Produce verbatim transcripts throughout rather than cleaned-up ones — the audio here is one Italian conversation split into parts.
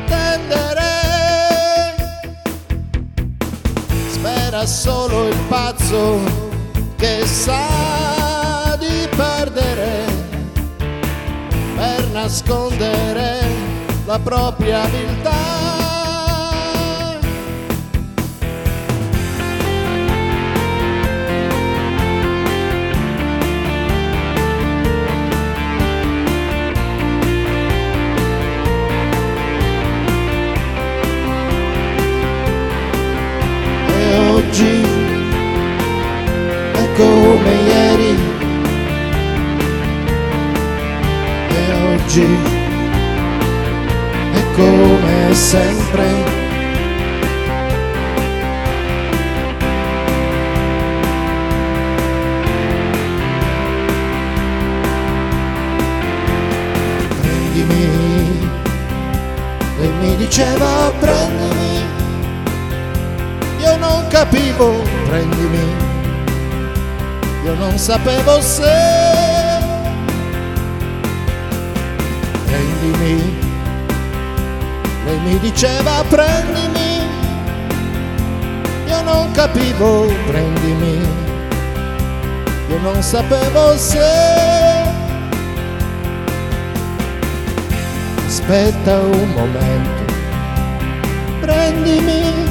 pretendere. Spera solo il pazzo che sa di perdere per nascondere la propria viltà. Oggi è come ieri e oggi è come sempre. Prendimi, lei mi diceva prendimi. Io non capivo, prendimi, io non sapevo se. Prendimi, lei mi diceva prendimi, io non capivo, prendimi, io non sapevo se. Aspetta un momento, prendimi,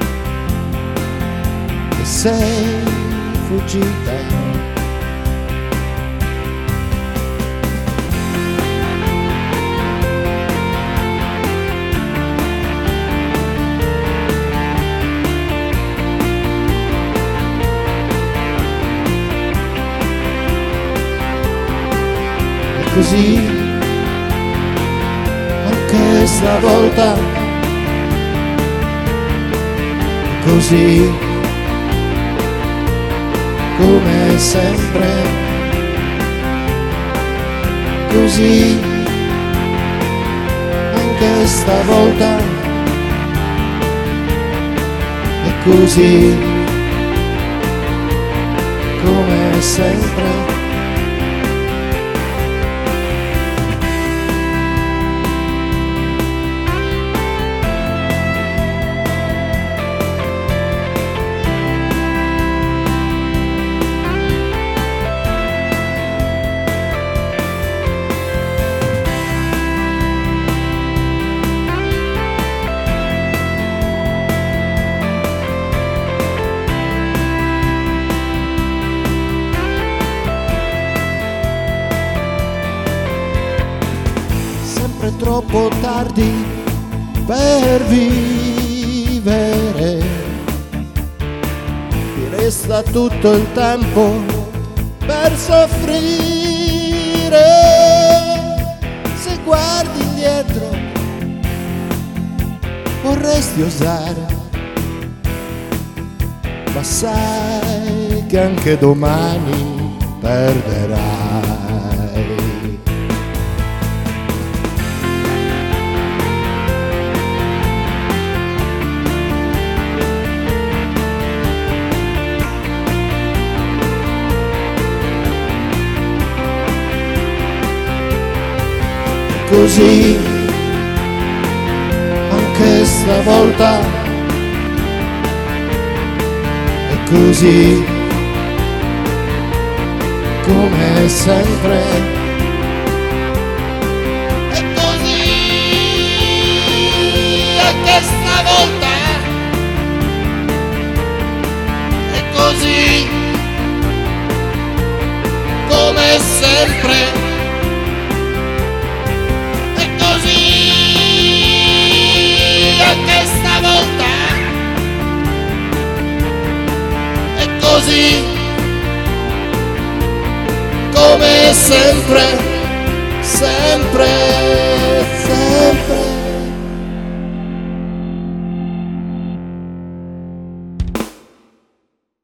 sei fuggita. E così anche stavolta, e così come sempre, così anche stavolta, e così come sempre. Troppo tardi per vivere, ti resta tutto il tempo per soffrire. Se guardi indietro vorresti osare, ma sai che anche domani perderai. Così anche stavolta, e così come sempre, e così anche stavolta, e così come sempre. Anche stavolta, e così come sempre, sempre.